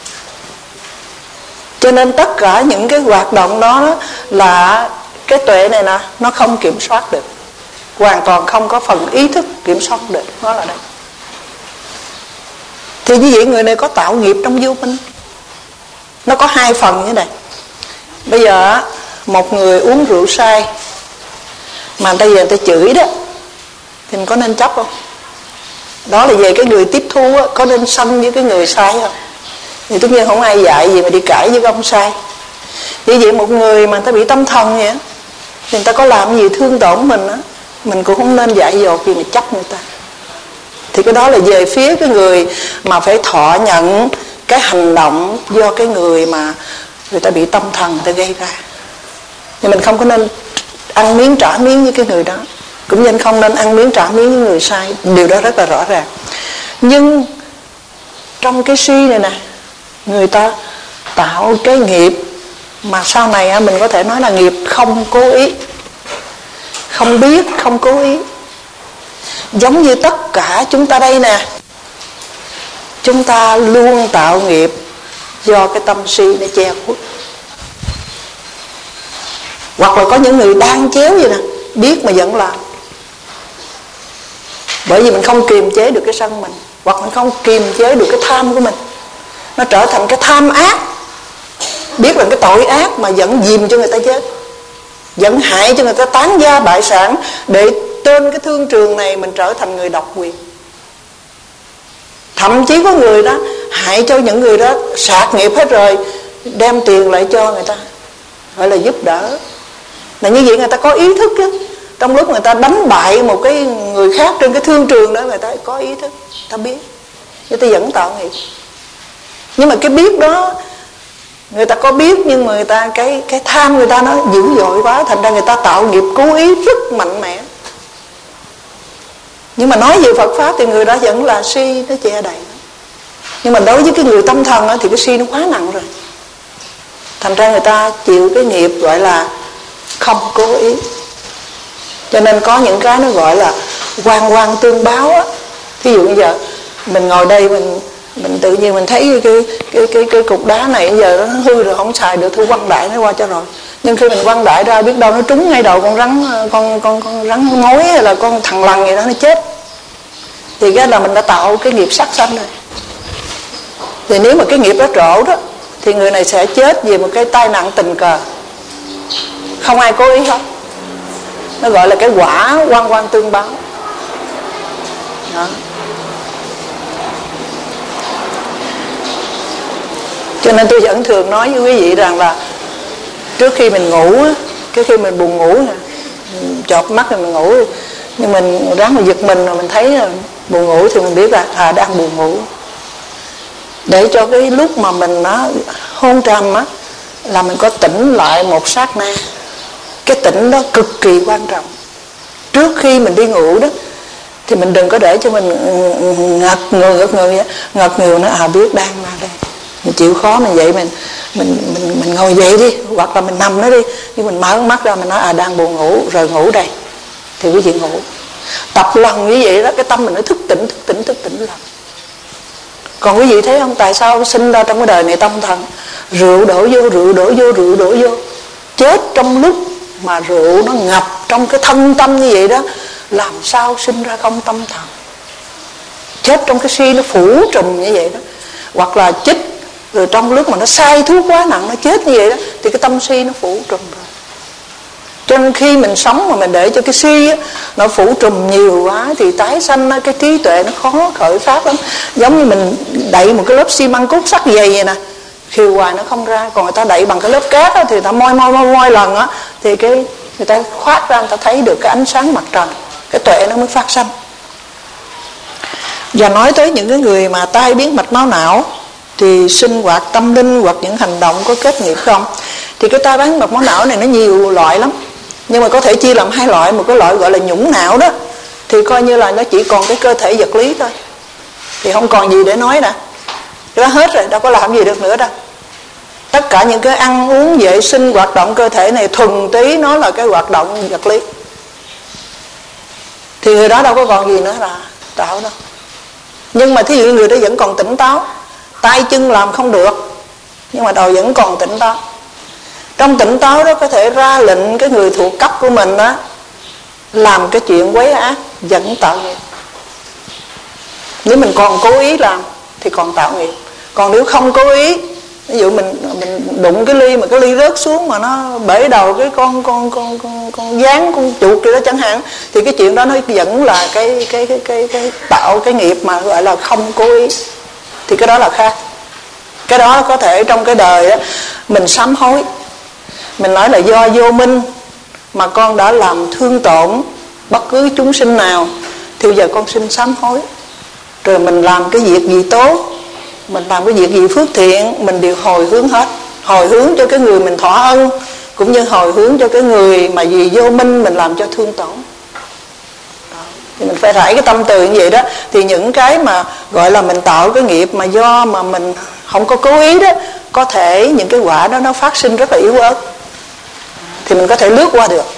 Cho nên tất cả những cái hoạt động đó là cái tuệ này nè, nó không kiểm soát được, hoàn toàn không có phần ý thức kiểm soát được. Nó là đây. Thì như vậy người này có tạo nghiệp trong vô minh. Nó có hai phần như này. Bây giờ một người uống rượu say mà người ta về người ta chửi đó, thì mình có nên chấp không? Đó là về cái người tiếp thu á, có nên sanh với cái người sai không? Thì tất nhiên không ai dạy gì mà đi cãi với ông sai. Vì vậy một người mà người ta bị tâm thần vậy, thì người ta có làm gì thương tổn mình á, mình cũng không nên dạy dột gì mà chấp người ta. Thì cái đó là về phía cái người mà phải thọ nhận cái hành động do cái người mà người ta bị tâm thần người ta gây ra. Nhưng mình không có nên ăn miếng trả miếng với cái người đó, cũng như không nên ăn miếng trả miếng với người sai. Điều đó rất là rõ ràng. Nhưng trong cái suy này nè, người ta tạo cái nghiệp mà sau này mình có thể nói là nghiệp không cố ý, không biết, không cố ý. Giống như tất cả chúng ta đây nè, chúng ta luôn tạo nghiệp do cái tâm si nó che khuất. Hoặc là có những người đang chéo vậy nè, biết mà vẫn làm. Bởi vì mình không kiềm chế được cái sân mình, hoặc mình không kiềm chế được cái tham của mình, nó trở thành cái tham ác. Biết là cái tội ác mà vẫn dìm cho người ta chết, vẫn hại cho người ta tán gia bại sản, để trên cái thương trường này mình trở thành người độc quyền. Thậm chí có người đó hại cho những người đó sạc nghiệp hết rồi, đem tiền lại cho người ta, gọi là giúp đỡ. Là như vậy người ta có ý thức chứ. Trong lúc người ta đánh bại một cái người khác trên cái thương trường đó, người ta có ý thức, ta biết, người ta vẫn tạo nghiệp. Nhưng mà cái biết đó, người ta có biết nhưng mà người ta cái cái tham người ta nó dữ dội quá, thành ra người ta tạo nghiệp cố ý rất mạnh mẽ. Nhưng mà nói về Phật pháp thì người đó vẫn là si, nó che đầy. Nhưng mà đối với cái người tâm thần đó, thì cái si nó quá nặng rồi, thành ra người ta chịu cái nghiệp gọi là không cố ý. Cho nên có những cái nó gọi là oan oan tương báo á. Thí dụ bây giờ mình ngồi đây, mình mình tự nhiên mình thấy cái cái cái cái cục đá này bây giờ nó hư rồi, không xài được, thôi quăng đại nó qua cho rồi. Nhưng khi mình quăng đại ra, biết đâu nó trúng ngay đầu con rắn, con con con rắn mối hay là con thằn lằn vậy đó, nó chết. Thì cái là mình đã tạo cái nghiệp sát sanh rồi. Thì nếu mà cái nghiệp đó trổ đó, thì người này sẽ chết vì một cái tai nạn tình cờ, không ai cố ý hết. Nó gọi là cái quả oan oan tương báo đó. Cho nên tôi vẫn thường nói với quý vị rằng là trước khi mình ngủ, cái khi mình buồn ngủ nè, chợp mắt rồi mình ngủ, nhưng mình ráng mình giật mình rồi mình thấy buồn ngủ thì mình biết là à đang buồn ngủ, để cho cái lúc mà mình nó hôn trầm á, là mình có tỉnh lại một sát na. Cái tỉnh đó cực kỳ quan trọng. Trước khi mình đi ngủ đó, thì mình đừng có để cho mình ngật ngừa ngật ngừa vậy. Ngật ngừa nó à biết đang là đây, mình chịu khó mình dậy, mình mình mình mình ngồi dậy đi, hoặc là mình nằm nó đi, nhưng mình mở mắt ra mình nói à đang buồn ngủ rồi, ngủ đây, thì quý vị ngủ. Tập lần như vậy đó, cái tâm mình nó thức tỉnh thức tỉnh thức tỉnh lần. Còn quý vị thấy không, tại sao sinh ra trong cái đời này tâm thần, rượu đổ vô, rượu đổ vô, rượu đổ vô, chết trong lúc mà rượu nó ngập trong cái thân tâm như vậy đó, làm sao sinh ra không tâm thần. Chết trong cái suy nó phủ trùm như vậy đó. Hoặc là chích rồi trong lúc mà nó say thuốc quá nặng, nó chết như vậy đó, thì cái tâm si nó phủ trùm rồi. Cho nên khi mình sống mà mình để cho cái si á, nó phủ trùm nhiều quá, thì tái sanh á, cái trí tuệ nó khó khởi phát lắm. Giống như mình đậy một cái lớp xi măng cốt sắt dày vậy nè, khiêu hoài nó không ra. Còn người ta đậy bằng cái lớp cát á, thì người ta moi moi moi moi lần á, thì cái người ta khoát ra, người ta thấy được cái ánh sáng mặt trời, cái tuệ nó mới phát sanh. Và nói tới những cái người mà tai biến mạch máu não, thì sinh hoạt tâm linh hoặc những hành động có kết nghiệp không, thì cái tai biến mạch máu não này nó nhiều loại lắm, nhưng mà có thể chia làm hai loại. Một cái loại gọi là nhũng não đó, thì coi như là nó chỉ còn cái cơ thể vật lý thôi, thì không còn gì để nói nè, cái đó hết rồi, đâu có làm gì được nữa đâu. Tất cả những cái ăn uống vệ sinh hoạt động cơ thể này thuần túy nó là cái hoạt động vật lý, thì người đó đâu có còn gì nữa là tạo đâu. Nhưng mà thí dụ người đó vẫn còn tỉnh táo, tay chân làm không được, nhưng mà đầu vẫn còn tỉnh táo. Trong tỉnh táo đó có thể ra lệnh cái người thuộc cấp của mình đó làm cái chuyện quấy ác, vẫn tạo nghiệp. Nếu mình còn cố ý làm thì còn tạo nghiệp. Còn nếu không cố ý Ví dụ mình mình đụng cái ly mà cái ly rớt xuống mà nó bể đầu cái con con con con con gián con chuột kia đó chẳng hạn, thì cái chuyện đó nó vẫn là cái cái cái cái, cái tạo cái nghiệp mà gọi là không cố ý, thì cái đó là khác. Cái đó có thể trong cái đời đó, mình sám hối, mình nói là do vô minh mà con đã làm thương tổn bất cứ chúng sinh nào, thì giờ con xin sám hối, rồi mình làm cái việc gì tốt, mình làm cái việc gì phước thiện, mình đều hồi hướng hết. Hồi hướng cho cái người mình thọ ân, cũng như hồi hướng cho cái người mà vì vô minh mình làm cho thương tổn. Đó. Thì mình phải rải cái tâm từ như vậy đó. Thì những cái mà gọi là mình tạo cái nghiệp mà do mà mình không có cố ý đó, có thể những cái quả đó nó phát sinh rất là yếu ớt, thì mình có thể lướt qua được.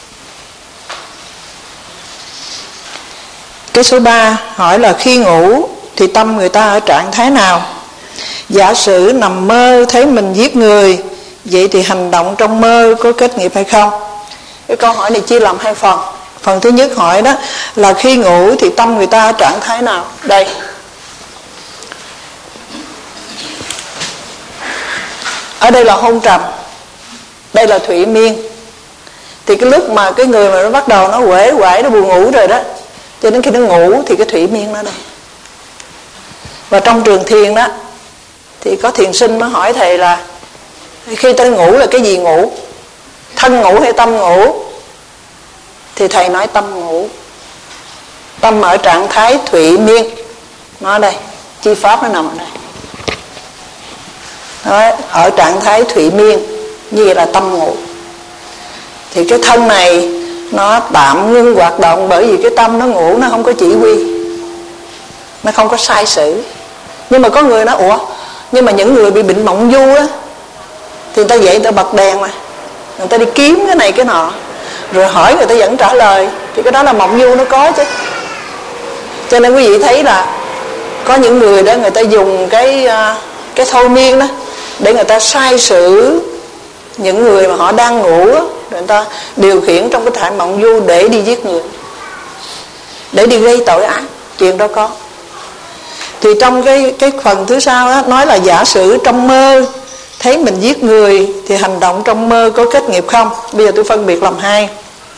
Cái số ba hỏi là khi ngủ thì tâm người ta ở trạng thái nào? Giả sử nằm mơ thấy mình giết người, vậy thì hành động trong mơ có kết nghiệp hay không? Cái câu hỏi này chia làm hai phần. Phần thứ nhất hỏi đó là khi ngủ thì tâm người ta ở trạng thái nào? Đây, ở đây là hôn trầm, đây là thủy miên. Thì cái lúc mà cái người mà nó bắt đầu nó uể oải, nó buồn ngủ rồi đó, cho đến khi nó ngủ thì cái thủy miên nó đây. Và trong trường thiền đó thì có thiền sinh mới hỏi thầy là khi ta ngủ là cái gì ngủ? Thân ngủ hay tâm ngủ? Thì thầy nói tâm ngủ. Tâm ở trạng thái thủy miên. Nó đây, chi pháp nó nằm ở đây. Đó, ở trạng thái thủy miên, như vậy là tâm ngủ. Thì cái thân này nó tạm ngưng hoạt động, bởi vì cái tâm nó ngủ, nó không có chỉ huy, nó không có sai sử. Nhưng mà có người nói ủa, nhưng mà những người bị bệnh mộng du á, thì người ta dậy người ta bật đèn mà, người ta đi kiếm cái này cái nọ, rồi hỏi người ta vẫn trả lời, thì cái đó là mộng du nó có chứ. Cho nên quý vị thấy là có những người đó người ta dùng cái cái thôi miên đó để người ta sai sử những người mà họ đang ngủ đó, rồi người ta điều khiển trong cái trạng mộng du để đi giết người, để đi gây tội ác. Chuyện đó có. Thì trong cái cái phần thứ sau đó nói là giả sử trong mơ thấy mình giết người thì hành động trong mơ có kết nghiệp không? Bây giờ tôi phân biệt làm hai.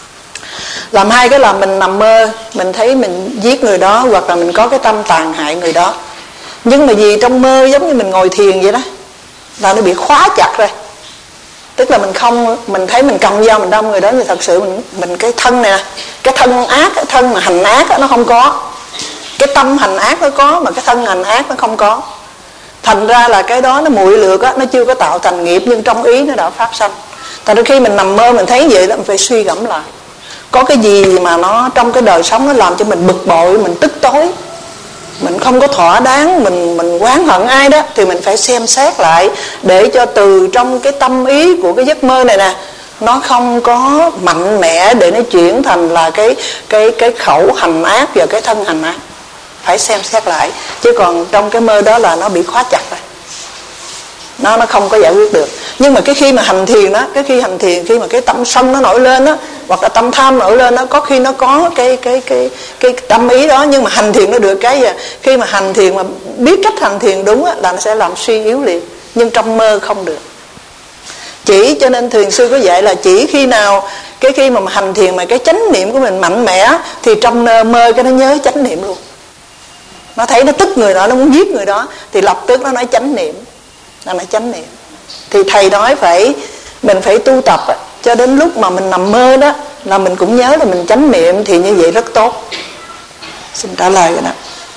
Làm hai cái là mình nằm mơ, mình thấy mình giết người đó, hoặc là mình có cái tâm tàn hại người đó. Nhưng mà vì trong mơ giống như mình ngồi thiền vậy đó, là nó bị khóa chặt rồi. Tức là mình không, mình thấy mình cầm dao mình đâm người đó, thì thật sự mình, mình cái thân này nè, cái thân ác, cái thân mà hành ác đó, nó không có. Cái tâm hành ác nó có, mà cái thân hành ác nó không có. Thành ra là cái đó nó muội lược á, nó chưa có tạo thành nghiệp, nhưng trong ý nó đã phát sanh. Thành ra khi mình nằm mơ mình thấy vậy đó, mình phải suy gẫm lại. Có cái gì mà nó trong cái đời sống nó làm cho mình bực bội, mình tức tối, mình không có thỏa đáng, mình mình oán hận ai đó, thì mình phải xem xét lại, để cho từ trong cái tâm ý của cái giấc mơ này nè, nó không có mạnh mẽ để nó chuyển thành là cái cái cái khẩu hành ác và cái thân hành ác. Phải xem xét lại, chứ còn trong cái mơ đó là nó bị khóa chặt rồi, nó nó không có giải quyết được. Nhưng mà cái khi mà hành thiền đó, cái khi hành thiền, khi mà cái tâm sân nó nổi lên đó, hoặc là tâm tham nổi lên đó, có khi nó có cái cái cái cái tâm ý đó, nhưng mà hành thiền nó được cái gì? Khi mà hành thiền mà biết cách hành thiền đúng á, là nó sẽ làm suy yếu liền. Nhưng trong mơ không được. Chỉ cho nên thiền sư có dạy là chỉ khi nào cái khi mà hành thiền mà cái chánh niệm của mình mạnh mẽ, thì trong mơ cái nó nhớ chánh niệm luôn. Nó thấy nó tức người đó, nó muốn giết người đó, thì lập tức nó nói chánh niệm, là nó chánh niệm. Thì thầy nói phải, mình phải tu tập cho đến lúc mà mình nằm mơ đó là mình cũng nhớ là mình chánh niệm, thì như vậy rất tốt. Xin trả lời cái đó.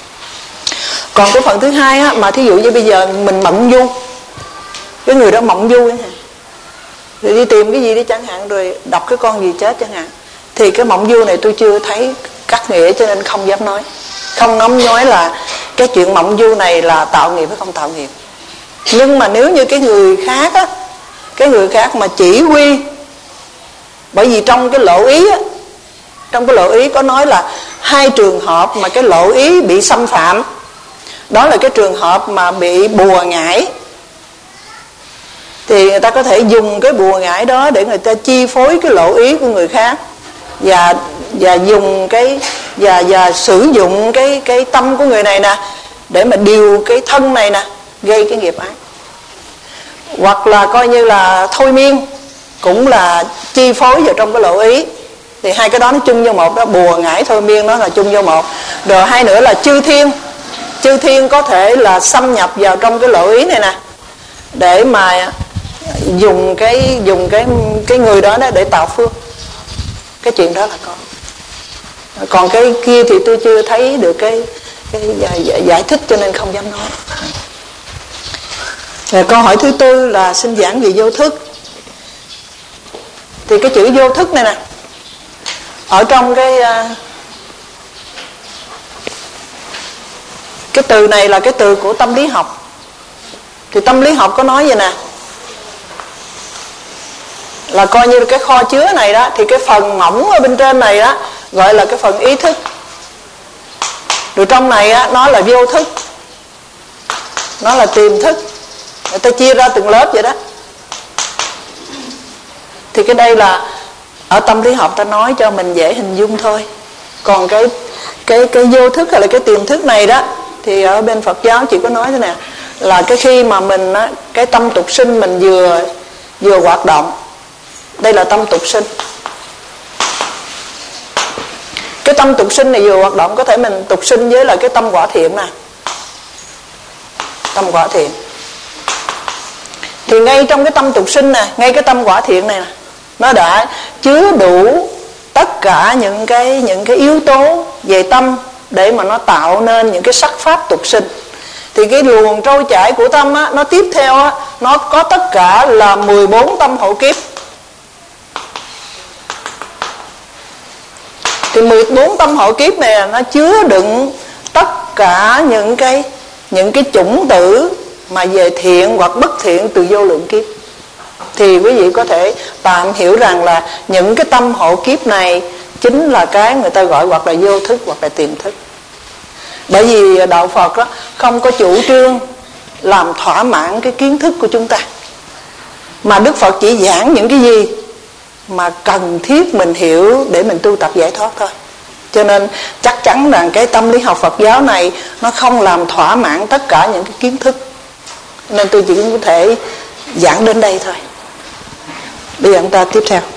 Còn cái phần thứ hai á, mà thí dụ như bây giờ mình mộng du, cái người đó mộng du rồi đi tìm cái gì đi chẳng hạn, rồi đọc cái con gì chết chẳng hạn, thì cái mộng du này tôi chưa thấy cắt nghĩa, cho nên không dám nói. Không nóng nói là cái chuyện mộng du này là tạo nghiệp hay không tạo nghiệp. Nhưng mà nếu như cái người khác á, cái người khác mà chỉ huy, bởi vì trong cái lộ ý á, trong cái lộ ý có nói là hai trường hợp mà cái lộ ý bị xâm phạm. Đó là cái trường hợp mà bị bùa ngải, thì người ta có thể dùng cái bùa ngải đó để người ta chi phối cái lộ ý của người khác, và và dùng cái và và sử dụng cái cái tâm của người này nè để mà điều cái thân này nè gây cái nghiệp ác. hoặc là coi như là thôi miên, cũng là chi phối vào trong cái lộ ý. Thì hai cái đó nó chung vô một đó, bùa ngải thôi miên nó là chung vô một. Rồi hai nữa là chư thiên. Chư thiên có thể là xâm nhập vào trong cái lộ ý này nè, để mà dùng cái dùng cái cái người đó, đó để tạo phước. Cái chuyện đó là có. Còn cái kia thì tôi chưa thấy được cái, cái giải, giải thích, cho nên không dám nói. Rồi câu hỏi thứ tư là xin giảng về vô thức. Thì cái chữ vô thức này nè, ở trong cái cái từ này là cái từ của tâm lý học. Thì tâm lý học có nói vậy nè, là coi như cái kho chứa này đó, thì cái phần mỏng ở bên trên này đó gọi là cái phần ý thức. Rồi trong này á, nó là vô thức, nó là tiềm thức. Người ta chia ra từng lớp vậy đó. Thì cái đây là ở tâm lý học ta nói cho mình dễ hình dung thôi. Còn cái cái cái vô thức hay là cái tiềm thức này đó, thì ở bên Phật giáo chỉ có nói thế nào, là cái khi mà mình á, cái tâm tục sinh mình vừa vừa hoạt động. Đây là tâm tục sinh. Cái tâm tục sinh này vừa hoạt động, có thể mình tục sinh với là cái tâm quả thiện nè, tâm quả thiện. Thì ngay trong cái tâm tục sinh nè, ngay cái tâm quả thiện này nè, nó đã chứa đủ tất cả những cái những cái yếu tố về tâm để mà nó tạo nên những cái sắc pháp tục sinh. Thì cái luồng trôi chảy của tâm á, nó tiếp theo á, nó có tất cả là mười bốn tâm hộ kiếp. Thì mười bốn tâm hộ kiếp này nó chứa đựng tất cả những cái những cái chủng tử mà về thiện hoặc bất thiện từ vô lượng kiếp. Thì quý vị có thể tạm hiểu rằng là những cái tâm hộ kiếp này chính là cái người ta gọi hoặc là vô thức hoặc là tiềm thức. Bởi vì đạo Phật đó không có chủ trương làm thỏa mãn cái kiến thức của chúng ta, mà Đức Phật chỉ giảng những cái gì mà cần thiết mình hiểu để mình tu tập giải thoát thôi. Cho nên chắc chắn rằng cái tâm lý học Phật giáo này nó không làm thỏa mãn tất cả những cái kiến thức, nên tôi chỉ có thể giảng đến đây thôi. Bây giờ chúng ta tiếp theo.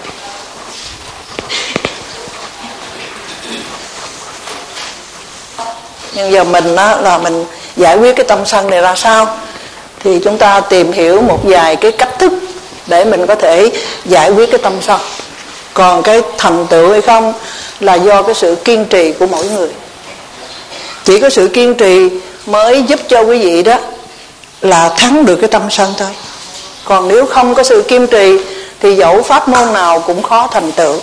Nhưng giờ mình đó là mình giải quyết cái tâm sân này ra sao, thì chúng ta tìm hiểu một vài cái cách thức để mình có thể giải quyết cái tâm sân. Còn cái thành tựu hay không là do cái sự kiên trì của mỗi người. Chỉ có sự kiên trì mới giúp cho quý vị đó là thắng được cái tâm sân thôi. Còn nếu không có sự kiên trì thì dẫu pháp môn nào cũng khó thành tựu.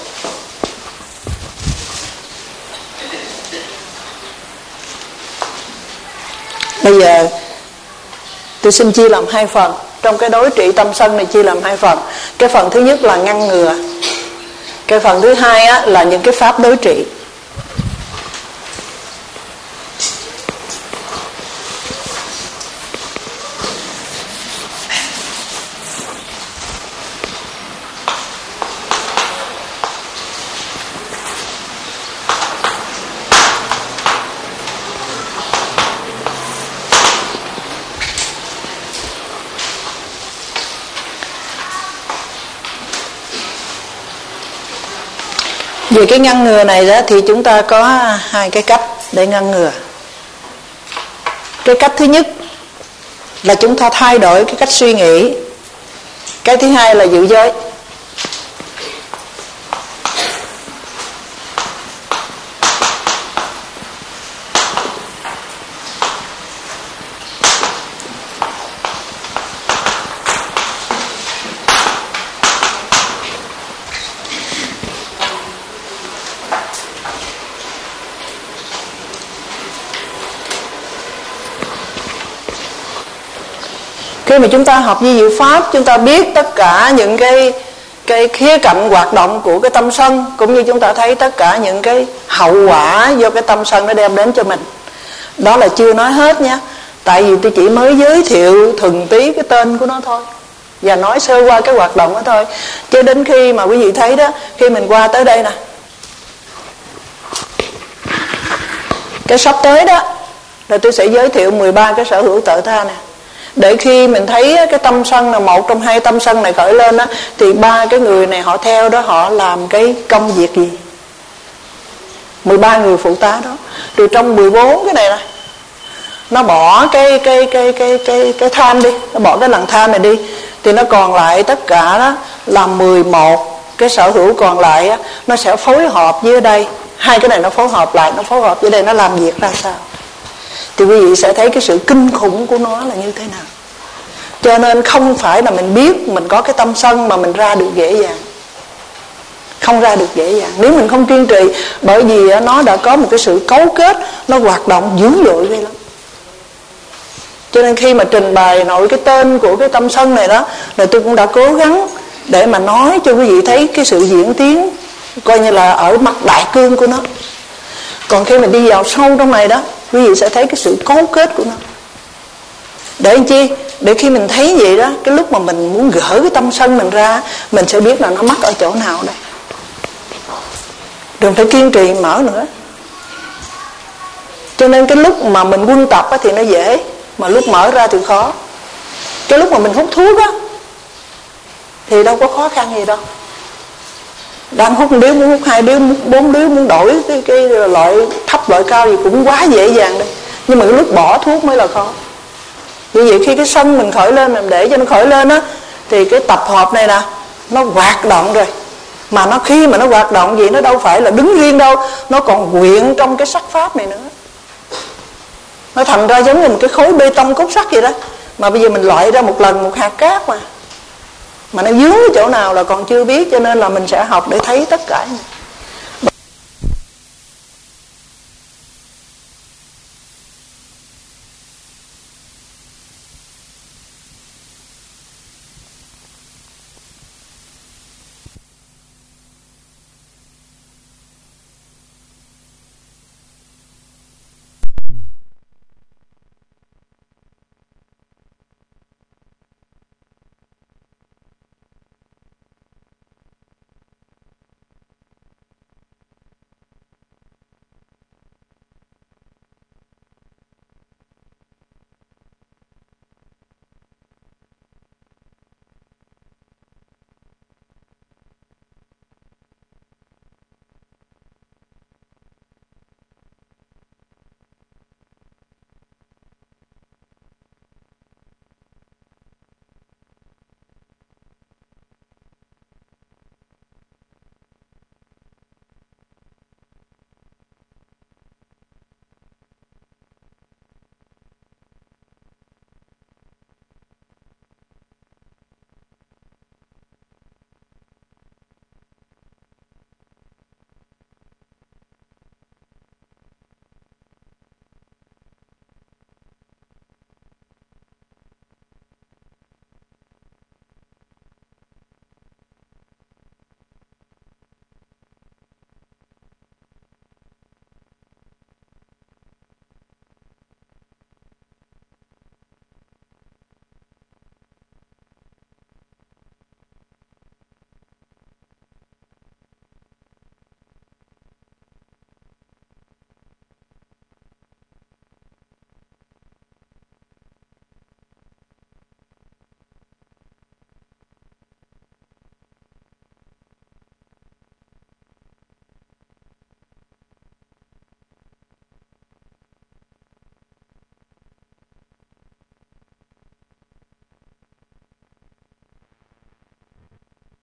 Bây giờ tôi xin chia làm hai phần. Trong cái đối trị tâm sân này chia làm hai phần. Cái phần thứ nhất là ngăn ngừa. Cái phần thứ hai á, là những cái pháp đối trị. Về cái ngăn ngừa này đó thì chúng ta có hai cái cách để ngăn ngừa. Cái cách thứ nhất là chúng ta thay đổi cái cách suy nghĩ. Cái thứ hai là giữ giới. Khi mà chúng ta học vi diệu pháp, chúng ta biết tất cả những cái cái khía cạnh hoạt động của cái tâm sân, cũng như chúng ta thấy tất cả những cái hậu quả do cái tâm sân nó đem đến cho mình. Đó là chưa nói hết nha. Tại vì tôi chỉ mới giới thiệu thuần tí cái tên của nó thôi, và nói sơ qua cái hoạt động đó thôi. Chứ đến khi mà quý vị thấy đó, khi mình qua tới đây nè, cái sắp tới đó là tôi sẽ giới thiệu mười ba cái sở hữu tự tha nè. Để khi mình thấy cái tâm sân là một trong hai tâm sân này khởi lên á, thì ba cái người này họ theo đó, họ làm cái công việc gì? mười ba người phụ tá đó. Rồi trong mười bốn cái này nè, nó bỏ cái cái cái cái cái cái than đi, nó bỏ cái lằn than này đi, thì nó còn lại tất cả đó là mười một cái sở hữu còn lại á, nó sẽ phối hợp với đây. Hai cái này nó phối hợp lại, nó phối hợp với đây, nó làm việc ra sao? Thì quý vị sẽ thấy cái sự kinh khủng của nó là như thế nào. Cho nên không phải là mình biết mình có cái tâm sân mà mình ra được dễ dàng, không ra được dễ dàng nếu mình không kiên trì. Bởi vì nó đã có một cái sự cấu kết, nó hoạt động dữ dội ghê lắm. Cho nên khi mà trình bày nội cái tên của cái tâm sân này đó, là tôi cũng đã cố gắng để mà nói cho quý vị thấy cái sự diễn tiến, coi như là ở mặt đại cương của nó. Còn khi mình đi vào sâu trong này đó, quý vị sẽ thấy cái sự cấu kết của nó. Để làm chi? Để khi mình thấy vậy đó, cái lúc mà mình muốn gỡ cái tâm sân mình ra, mình sẽ biết là nó mắc ở chỗ nào đây. Đừng phải kiên trì mở nữa. Cho nên cái lúc mà mình quân tập thì nó dễ, mà lúc mở ra thì khó. Cái lúc mà mình hút thuốc á thì đâu có khó khăn gì đâu. Đang hút một điếu, muốn hút hai điếu, muốn bốn điếu, muốn đổi cái, cái loại thấp loại cao gì cũng quá dễ dàng đây. Nhưng mà cái lúc bỏ thuốc mới là khó. Vì vậy khi cái sân mình khởi lên, mình để cho nó khởi lên á, thì cái tập hợp này nè, nó hoạt động rồi. Mà nó khi mà nó hoạt động gì, nó đâu phải là đứng riêng đâu, nó còn quyện trong cái sắc pháp này nữa. Nó thành ra giống như một cái khối bê tông cốt sắt vậy đó. Mà bây giờ mình loại ra một lần một hạt cát mà Mà nó vướng cái chỗ nào là còn chưa biết. Cho nên là mình sẽ học để thấy tất cả.